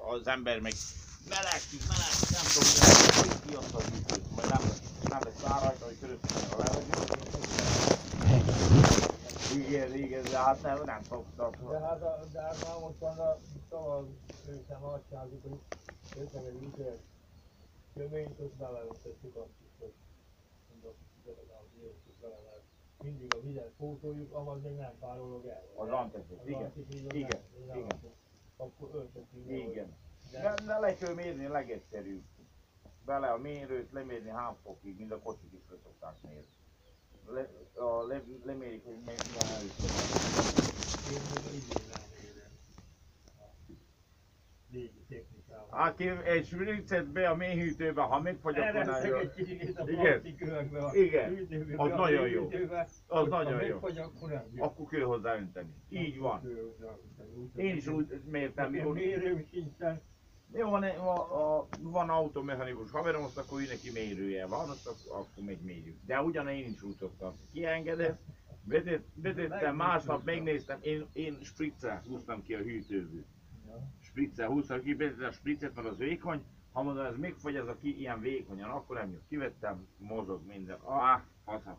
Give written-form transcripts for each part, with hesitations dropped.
az ember meg melegszik, nem tudom, hogy kiadta az ütőt, majd nem lesz rá rajta, hogy körülbelül a levegő. Igen, de hát nem szoktak. De hát már most van a tavaly őszem nagyságuk, hogy őszem egy ütőt. Köményt, azt beleöntöttük azt is, hogy mondok, mindig a vizet pótoljuk, ahhoz még nem párolog el. Az antikvit, igen. Akkor öltöttünk. Igen. De le kell mérni legegyszerűbb. Bele a mérőt lemérni hány fokig, mint a kocsik is le szokták mérni. Lemérik, hogy milyen erős. Én még idén rámérem. Légi technikával. Aki egy spriccet be a mélyhűtőbe, ha megfagyakon jó. Igen, az nagyon jó. Az nagyon jó. Akkor kell hozzá önteni. Így van. Én is úgy mértem. Mérőm sincsen. Jó, van automechanikus haverom, azt akkor ő neki mérője van, azt akkor még mérjük. De ugyan én is úgy szoktam. Kiengedett, vezettem, másnap megnéztem, én spriccel húztam ki a hűtőből. Spriccel húztam ki, vezettem a spriccet, mert az vékony. Ha mondom, ez megfagy, ez a ki ilyen vékonyan, akkor nem jó. Kivettem, mozog minden. Faszom.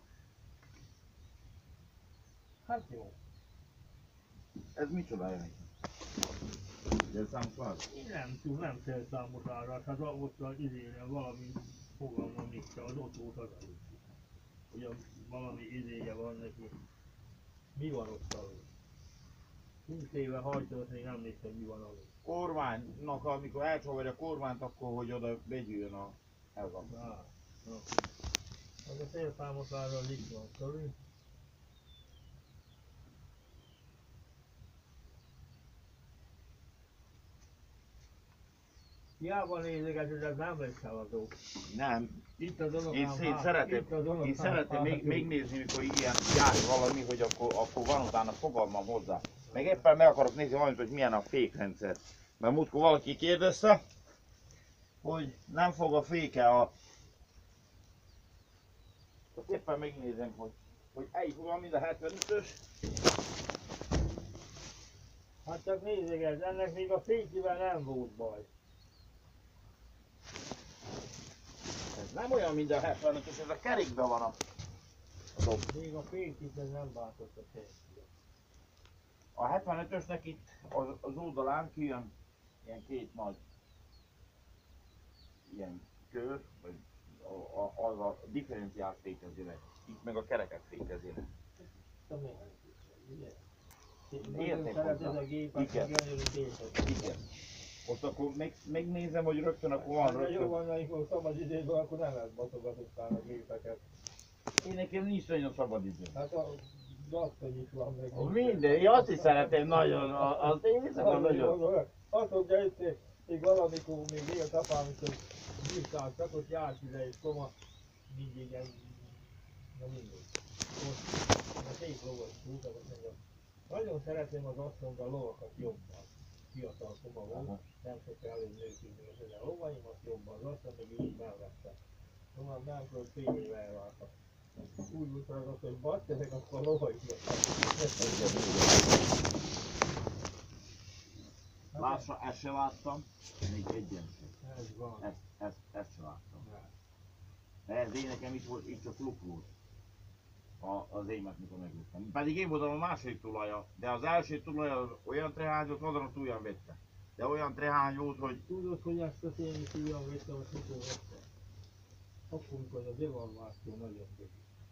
Hát jó. Ez micsoda jön? Jelszámos van? Nem szerszámos árás, hát ott az idénre valami fogalmam nincs, az ott volt az előtt. Ugye valami idéje van neki. Mi van ott alul? 20 éve hajtott, még nem néztem, mi van alul. Kormánynak, amikor elcsavarja a kormányt, akkor hogy oda begyűjjön ez a... Az a szerszámos árás itt van, sorry. Hiába nézegető, de nem lesz szaladó. Nem. Itt az unokám Én szeretem megnézni, mikor ilyen jár valami, hogy akkor van utána fogalmam hozzá. Meg éppen meg akarok nézni valamit, hogy milyen a fékrendszer. Mert múltkor valaki kérdezte, hogy nem fog a féke a... Azt éppen megnézem, hogy egyik van, mind a 75-ös. Hát csak nézeget, ennek még a fékivel nem volt baj. Ez nem olyan, mint a 75-ös, ez a kerékben van a dob. Még a fékit ez nem változott a senki. A 75-ösnek itt az oldalán kijön ilyen két nagy ilyen kör, vagy az a differenciált fékezének. Itt meg a kerekek fékezének. Érték hozzá. Igen. Ott akkor megnézem, hogy rögtön akkor van rögtön. Jó van, amikor szabad időben, akkor nem lehet batogatottan a gépeket. Én nekem nincs nagyon szabad idő. Hát a gazdony is van meg. Minden, én azt is szeretem nagyon, az én hiszem a nagyon. Azt mondja, hogy még valamikor még élt apám, amikor bírtáltak, ott járt ide és koma mindig egy, na mindig. Most a szép lovas húztak, azt mondja, nagyon szeretem az asszont a lovakat jobban. Fiatal koma volt, nem szokta előbb nőkülni, hogy a lovaimat jobban, az asszont meg így mellette. Szóval nem tudod, fél éve elváltak. Úgy mutatnak, hogy basz, ezek akkor a lovaik Lássa, ezt se láttam, még egyen sem. Ez van. Ezt se láttam. Ez én nekem itt csak luk volt. Az émet, mikor megvettem. Pedig én voltam a második tulaja, de az első tulaja olyan trehány volt, azon a túlján vette. De olyan trehány volt, hogy... Tudod, hogy ezt a én túlján vettem, a mikor vettem? Akkor, amikor a devalváció nagyon kötött.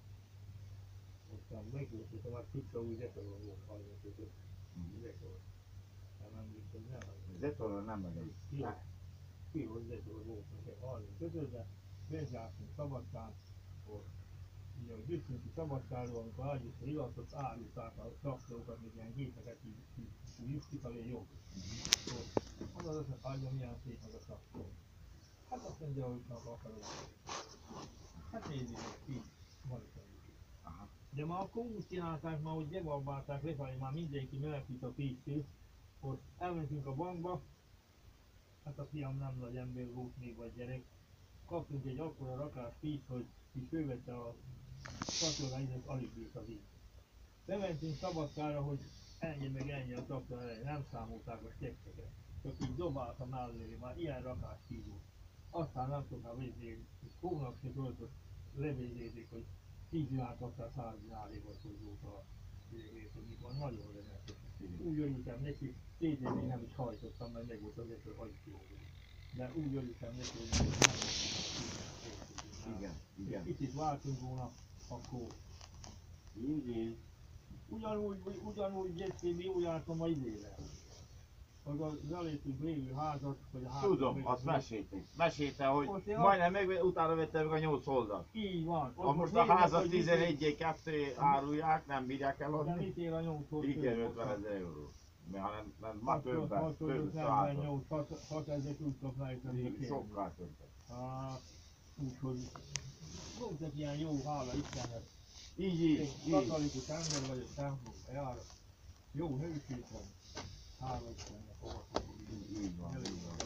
Aztán megjöttem, már titka új zetorról volt 35-ös. Zetor. Nem biztos, hogy nem. Zetorról nem megy. Piros zetor volt nekem 35-ös, bezártunk Szabadkán, ugye a gyűjtünk Szabadkáról, amikor ágyúszra illatott, árulták a traktorokat, még ilyen gépeket így kifelé jobb. Mondod, azt mondja, milyen szép az a traktor. Hát azt mondja, hogy csak akarod. Hát nézzük, így van is mondjuk. De ma akkor úgy csinálták, ma hogy devalválták lefelé, már mindenki menekült a pénztől, hogy elmentünk a bankba, hát a fiam nem nagy ember volt még vagy gyerek, kaptunk egy akkora rakás pénzt, hogy is fölvette a katonainak, alig bírt az így. Bementünk Szabadkára, hogy ennyi meg ennyi a traktor elején, nem számolták a stekkeket. csak így dobáltam mellé, már ilyen rakás kívül. Aztán nem tudtam védni, hónap se töltött levédézik, hogy 10 dinát aztán 100 dinárékot hozzót a hogy mikor nagyon remek. Úgy örültem neki, 2 évig nem is hajtottam, mert meg volt azért, hogy hagyjuk jó. De úgy örültem neki, hogy nem Igen, igen. Kicsit váltunk volna, akkor Így. ugyanúgy jöttél, mi úgy jártam a idével. Az az előttünk lévő házat, vagy a házat. Tudom, azt mesélték. Mesélte, hogy Most én majdnem utána vette meg a 8 oldalt. Így van. Most a házat 11-2 árulják, nem bírják De eladni. mit ér a 8 oldalt? Igen, 50 000 euró. Nem, már többen, több 100. 6 ezer tudtok lejteni. Sokkal többet. Úgyhogy voltak ilyen jó, hála Istennek. Így. Katolikus ember vagyok, templom jár. Jó nőség van. Hála Istennek, Így van.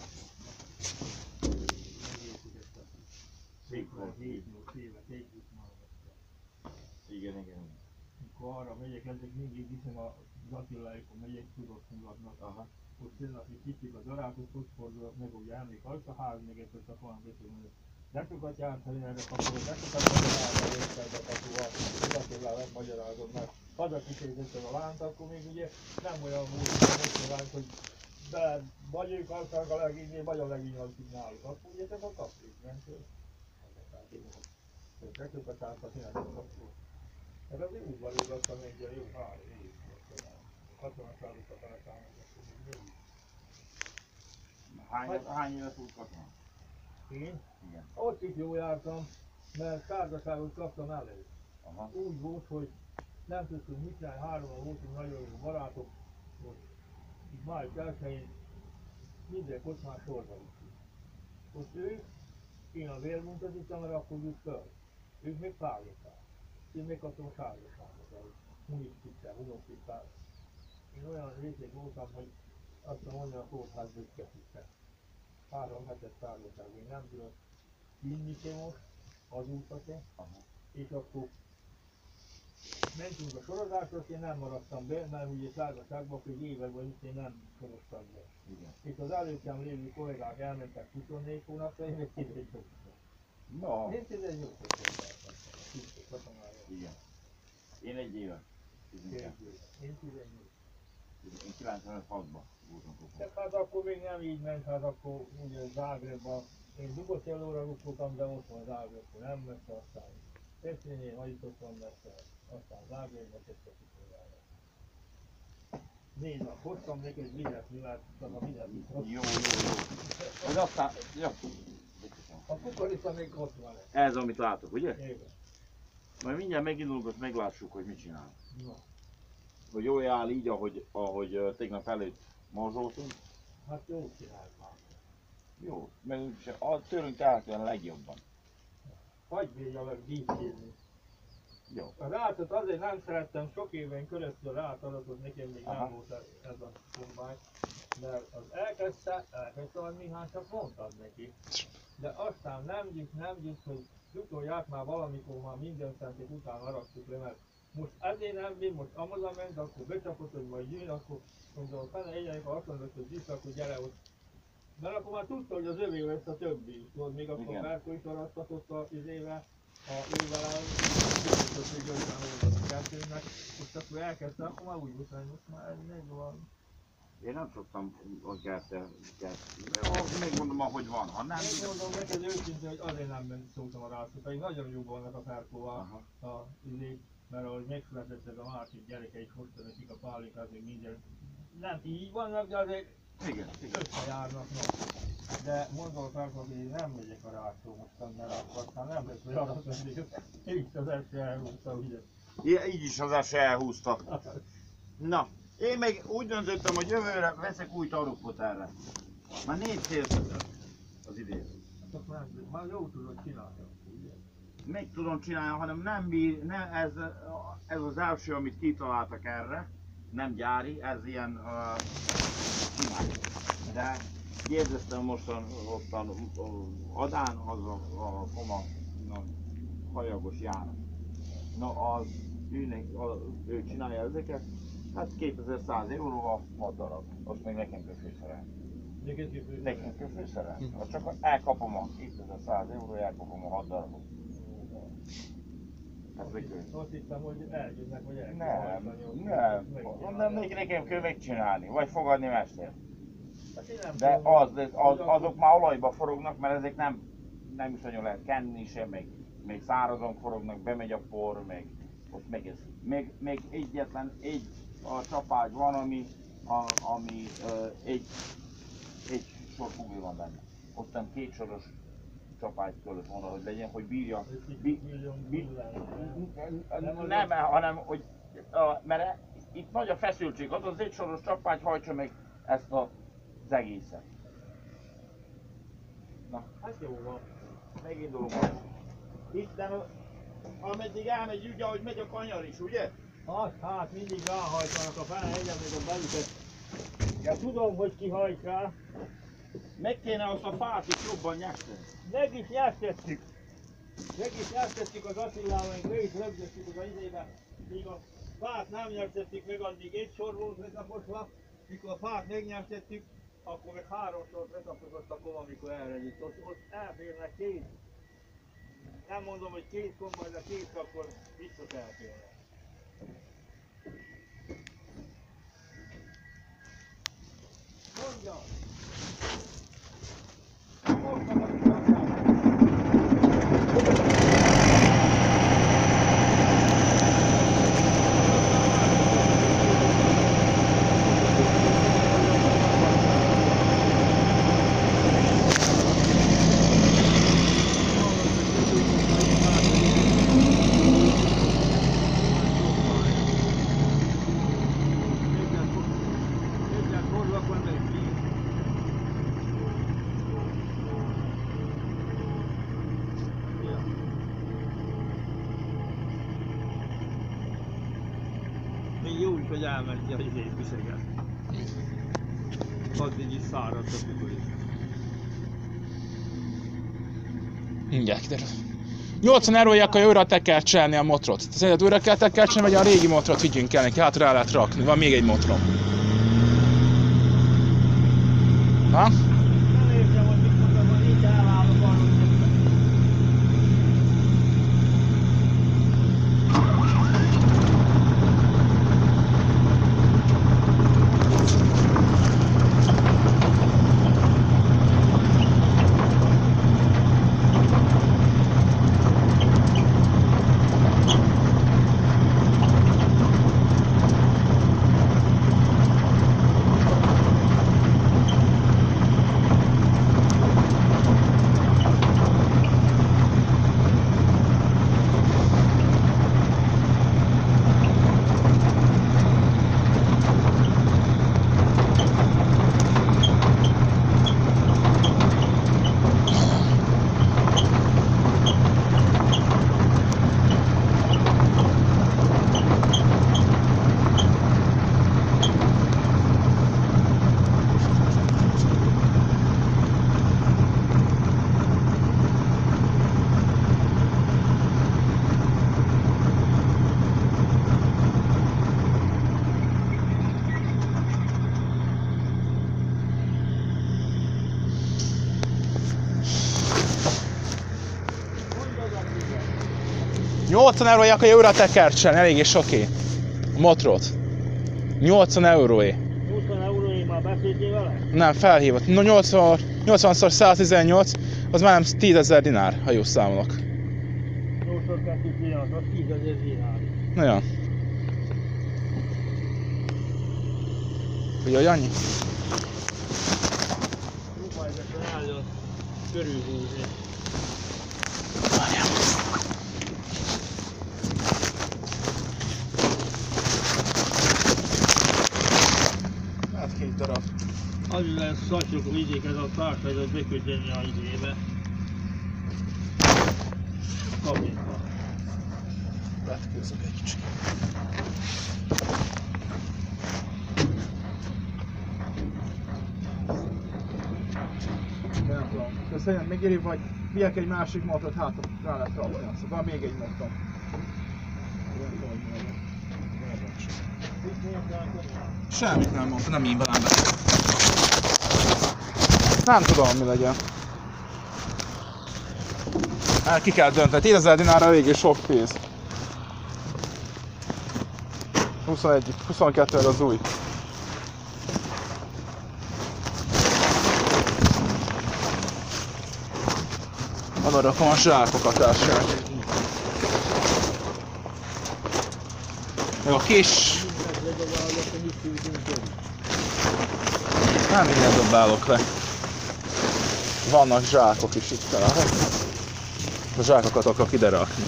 Szép volt. 7-8 évet együtt már. Igen. Mikor arra megyek, ezek mindig viszem a Attiláikon megyek, tudod mulatnak. Aha. Ott tényleg, hogy kicsit a darátot, ott fordulok, meg ugye emlék, a ház még egy ott a falán beszélni. De sokat jártani erre kapcsolatban, de sokat magyarázom értelme kapcsolatban, tudatillá megmagyarázom, mert hazakisézett a lánt, akkor még ugye nem olyan volt a lánt, hogy de vagy ők akarnak a legényé, vagy a legény alszik náluk. Akkor ugye ezek a kapcsolat, nem tudom. De sokat jártani erre kapcsolatban. Ez az úgy van, hogy azt még a jó 3 év. 60-szállókat elszállnak, akkor még jó. Hány évet volt katona? Én? Igen. Ott is jól jártam, mert társaságot kaptam elő. Aha. Úgy volt, hogy nem tudtunk mit csinálni, 3-an voltunk nagyon jó barátok, hogy itt május 1-én minden kocsmán sorba vittük. Ott ők, én a vérmunkatíttam, mert akkor jut föl. Ők még párlották. Én még kaptam sárgaságot, ahogy unisztikkel. Én olyan részét voltam, hogy azt mondja, a kórházba is ketített. 3 hetes tárgyatság, én nem tudok inni se most, azóta se, és akkor mentünk a sorozásra, én nem maradtam be, mert ugye tárgyatságban, hogy években is én nem soroztam be. Igen. És az előttem lévő kollégák elmentek 24 hónapra, én még 18 hónapra. No. Én 18 hónapra. Igen. Én 1 éve. Én 18. Én 96-ban voltam De kopon. hát akkor még nem így ment, hát akkor ugye Zágrebban, én Dugoszellóra rúgtam, de ott van Zágrebban, nem messze aztán. Pestrénél hajtottam messze, aztán Zágrebban tettek utoljára. 4 nap hoztam neki egy vizet, mivel a vizet is hoztam. Jó. Ez aztán, jó. A kukorica még ott van. Ez amit látok, ugye? Igen. Majd mindjárt megindulunk, azt meglássuk, hogy mit csinál. Na, Hogy jól áll így, ahogy tegnap előtt morzsoltunk. hát jó csinált már. Jó, meg tőlünk tehetően a legjobban. Hagyj végig meg díszkérni. Jó. A rátot azért nem szerettem, sok éven keresztül rátadatot, nekem még Aha. nem volt ez a kombány, mert az elkezdte adni, hát csak mondtad neki. De aztán nem gyűjt, hogy utoljárt már valamikor már minden szenték után arattuk le, mert most ezért nem bír, most Amazon ment, akkor becsapott, hogy majd jön, akkor mondom, hogy fene egyenek, ha azt mondod, hogy vissza, akkor gyere ott. Mert akkor már tudta, hogy az övé lesz a többi, tudod, még akkor Igen. Márko is arattatott az éve, a évelel, tudott, hogy 50 óra a kettőnek, most akkor elkezdte, akkor már úgy volt, hogy most már ez meg van. Én nem szoktam a kertet. Megmondom, ahogy van. Ha nem... Én mondom neked őszintén, hogy azért nem szóltam a rászok, pedig nagyon jó vannak a Ferkóval, mert ahogy megszületett ez a másik gyereke, is hozta nekik a pálinkát, még minden. Nem így vannak, de azért Igen. összejárnak. No. De mondom a Ferkóval, hogy én nem megyek a rászó mostan, mert akkor aztán nem lesz, hogy arra tenni. Így az első elhúzta, ugye. Ja, így is az első elhúzta. Na, én meg úgy döntöttem, hogy jövőre veszek új tarukot erre. Már 4 szélszögöt az idén. Csak nem, már jó tudod csinálni. Meg tudom csinálni, hanem nem bír, nem, ez az első, amit kitaláltak erre. Nem gyári, ez ilyen csinálni. De kérdeztem mostan Adán, az a koma hajagos János. Na az, ő csinálja ezeket, hát 2100 euróval 6 darab, azt még nekem kell főszerelni. Nekünk főszerel. Csak elkapom itt ez a 100 euró, elkapom a 6 darabot. Azt hittem, hogy eljönnek, vagy Nem, nekem kell megcsinálni, vagy fogadni mester. De azok már olajba forognak, mert ezek nem is nagyon lehet kenni sem, még szárazon forognak, bemegy a por, ott megeszik. Még egyetlen egy csapágy van, ami egy sor fugli van benne. Ottan 2 soros csapágy kellett volna, hogy legyen, hogy bírja. Nem, hanem hogy mert itt nagy a feszültség, az egy soros csapágy hajtsa meg ezt az egészet. Na, Hát jó van. megindulunk. Itt ameddig elmegy, ugye, ahogy megy a kanyar is, ugye? Hát mindig ráhajtanak a fene, egyen még a belüket. Ja, tudom, hogy ki hajt rá. Meg kéne azt a fát is jobban nyerteni. Meg is nyertettük. Az Attilával, meg le is rögzöttük az idejében. Míg a fát nem nyertettük meg, addig egy sor volt letaposva. Mikor a fát megnyertettük, akkor meg 3 sort letaposott a kova, amikor elregyít. Ott elférnek 2. Nem mondom, hogy 2 kombaj, de 2, akkor biztos elférnek. Mondja! Jó is, hogy elmenti a izét viseget. Addig is száradt a kukurit. Mindjárt kiderül. 80 euróért kell újra tekercselni a motrot. Szerinted újra kell tekercselni, vagy a régi motrot vigyünk el neki? Hát rá lehet rakni. Van még egy motrom. Na? Nem értem, hogy mit mondom, hogy itt elállok arról. €80 akarja újra tekercselni, eléggé soké. A motrot. 80 euróé. 80 euróig már beszéltél vele? Nem, felhívott. No, 80-szor 118, az már nem 10 000 dinár, ha jól számolok. 8-2 az 10 000 dinár. Na jó. Ugye, hogy annyi? Próbálj meg álljon körülhúzni. Várjál. Hát 2 darab. Az lesz szacsok vigyék, ez a társadalmat bekötjeni a idébe. Kapinka. Vetkőzök egy kicsit. Nem tudom. Köszönöm, megéri, vagy vigyek egy másik motot, hát rá lehet rakni azt. Van még egy motom. Semmit nem mondta, nem én velem beszél. Nem tudom, mi legyen. Hát ki kell dönteni. 10 000 dinárra eléggé sok pénz. 21, 22 az új. Oda rakom a zsákokat elsőnek. Meg a kis... Nem mindent dobálok le. Vannak zsákok is itt talán. A zsákokat akarok ide rakni.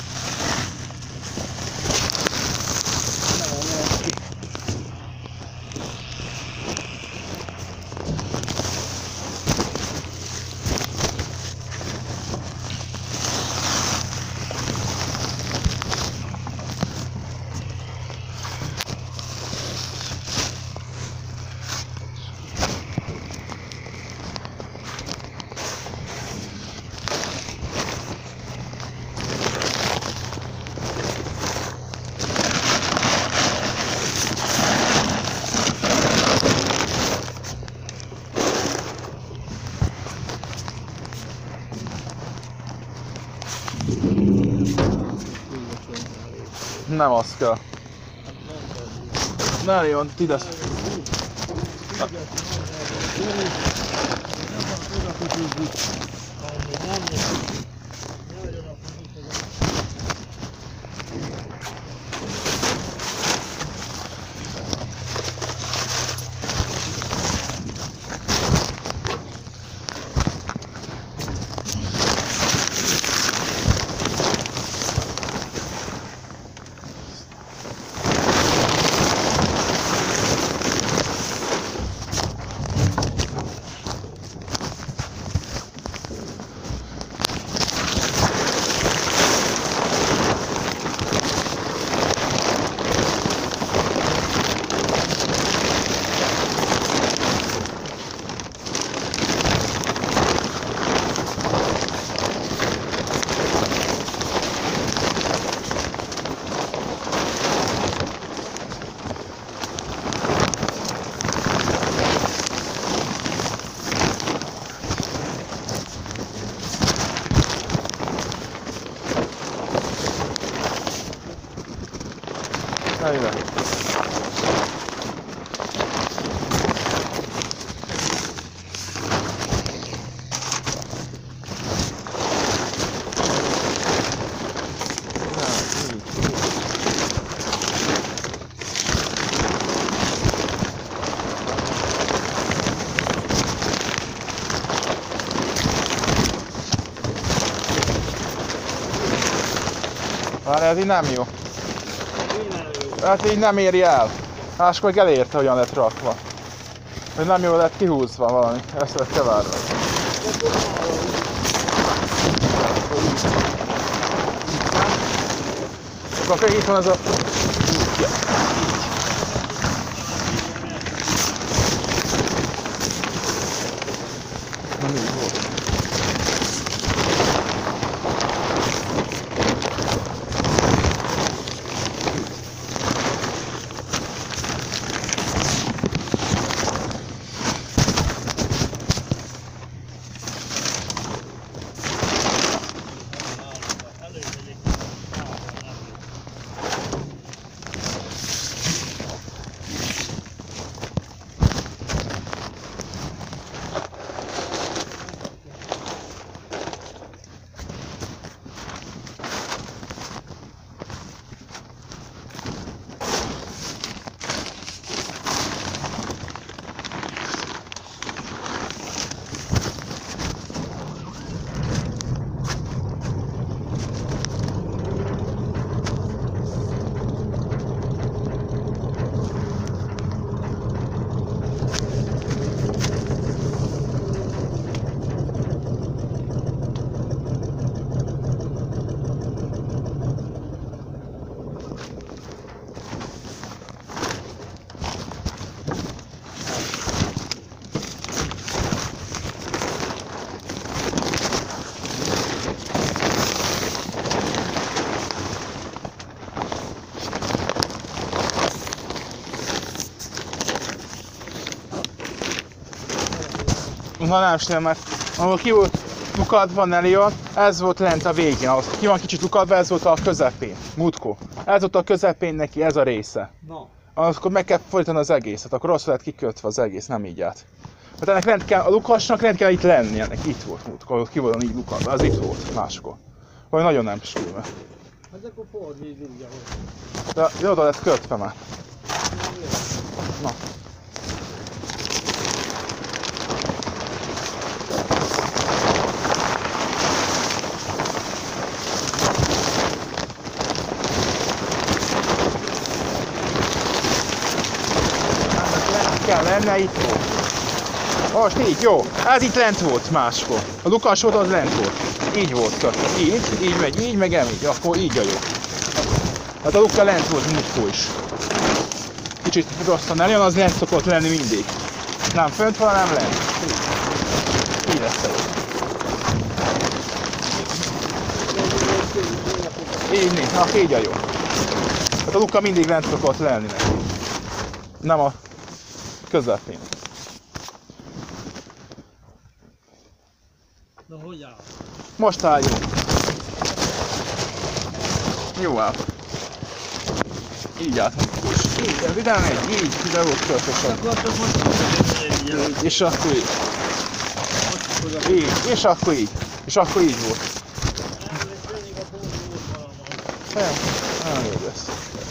Nem az kell. Ne jön, ide. Ide. Várj, ez így nem jó. Hát így nem éri el. Máskor meg elérte, hogyan lett rakva. Hogy nem jól lett kihúzva valami. Ezt lett kevárva. Akkor itt van ez a... Ha nem stimmel, ahol ki volt lukadva Nelion, ez volt lent a végén, ahhoz ki van kicsit lukadva, ez volt a közepén, múltkor. Ez volt a közepén neki, ez a része. Na. Akkor meg kell fordítani az egészet, akkor rosszul lett kikötve az egész, nem így át. Hát ennek lent kell, a lukasnak lent kell itt lenni, ennek itt volt múltkor, ahol ki volt így lukadva, az itt volt máskor. Vagy nagyon nem sülve. Hát akkor fordítsd úgy, ahogy. De oda lett kötve már. Na. Kell lenne, itt volt. Most így, jó. Ez itt lent volt máskor. A lukas volt, az lent volt. Így volt kötve. Így megy, így meg így. Akkor így a jó. Hát a luka lent volt múltkor is. Kicsit rosszan eljön, az lent szokott lenni mindig. Nem fönt van, nem lent. Így lesz el. Így nincs, hát így a jó. Hát a luka mindig lent szokott lenni neki. Nem a közepén. Na hogy áll? Most álljunk. Jó áll. Így állt. Így, ez ide megy, így, ide volt kötve. Akartok most És akkor így. Így, és akkor így. És akkor így volt. Nem jó lesz.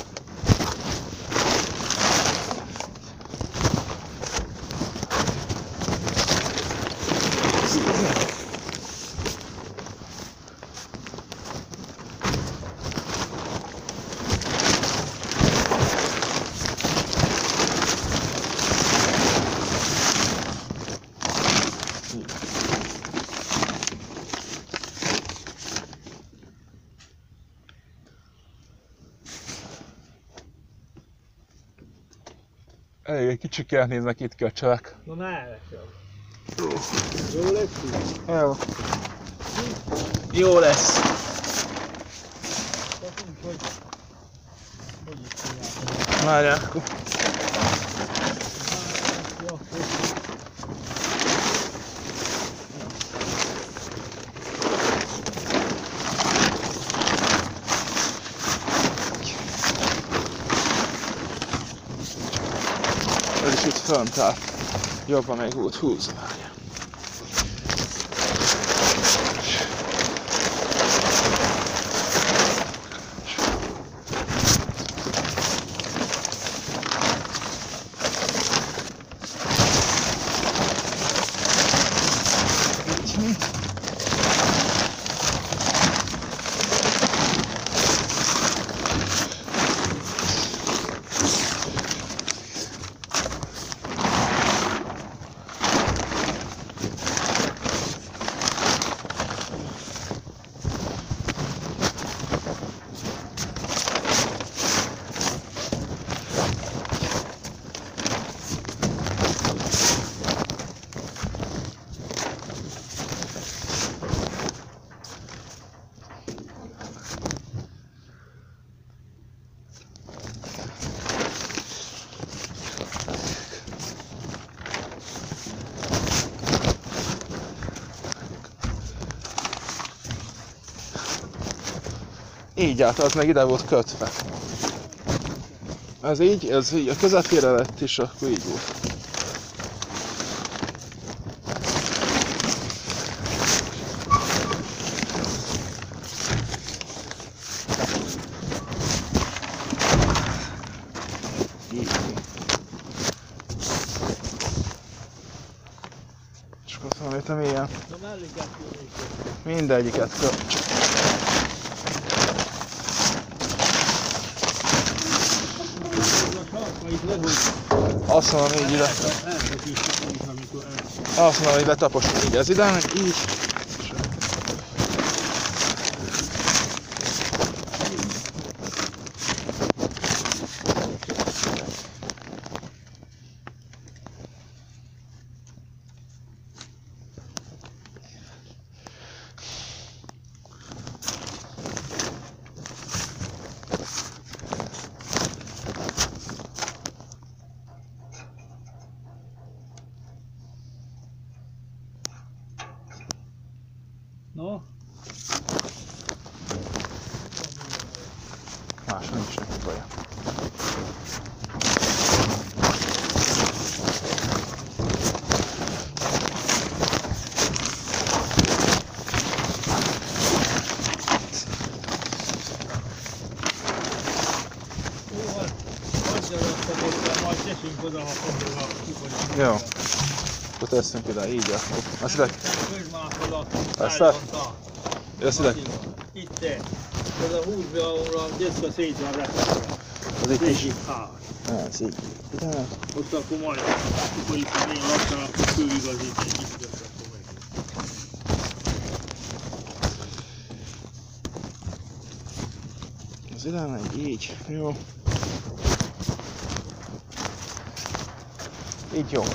Elég kicsikért néznek itt köcsölek. Na ne elesem. Jó lesz így? Jó. Jó lesz. Hogy is csináltam? Várjál akkor. Ez is itt fönt áll. Jobban még volt húzva. Így állt, az meg ide volt kötve. Ez így, a közepére lett, és akkor így volt. Így. És akkor azt mondom, hogy ilyen. Na melléket Mindegyiket köt. Azt mondom, így ide. Azt mondom, hogy letaposod így ez ide, meg így. No? Más nincs neki baja. Majd teszünk oda, ha fogjuk a kifogyni. Jó. Akkor tesszünk ide, így akkor. Azt ide, Közmászol a Ezt tárgyonta. azt ide, Itt te. Ez a 20 gramra gyeszka szét van repülve. az itt is. Egyik ház. Ez így. Ide. Ott akkor majd, akkor itt a én lassan, akkor főigazít egy kicsit, akkor meg. Az ide megy, így. Jó. Így jó.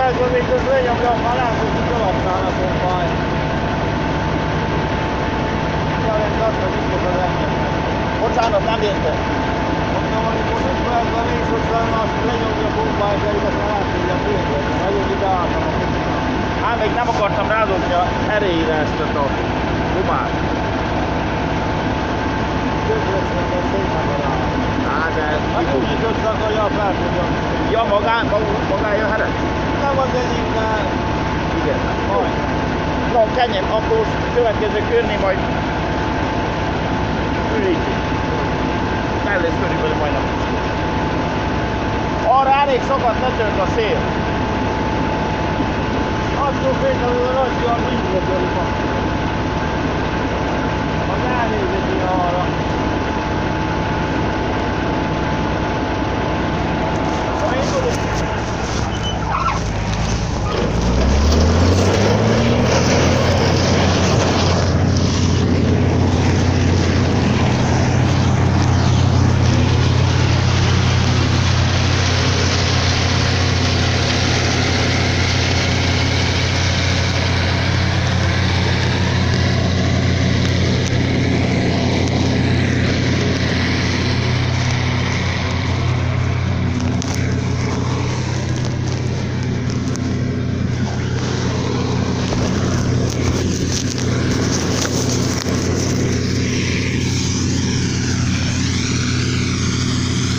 percben még az lenyomja, már látom, hogy alattál a kombány. Jelen tartva biztos az engednek. Bocsánat, nem értem. Mondom, amikor 5 percben még sokszor azt lenyomja a kombány, de igaz, már látom, hogy a végén. Nagyon ide álltam a kombány. Hát még nem akartam rádobni a erejére ezt a gumát. Többet szépen rá. Hát de... Hát úgy jutott akarja a feltudjam. Ja, magája heret? Nem az egyik, de... Igen, majd. No, kenjen, akkor következő körnél majd... Ülíti. El lesz körülbelül majd a... Arra elég sokat letört a szél. Attól például a nagyja a mindre van. Az elnézeti arra.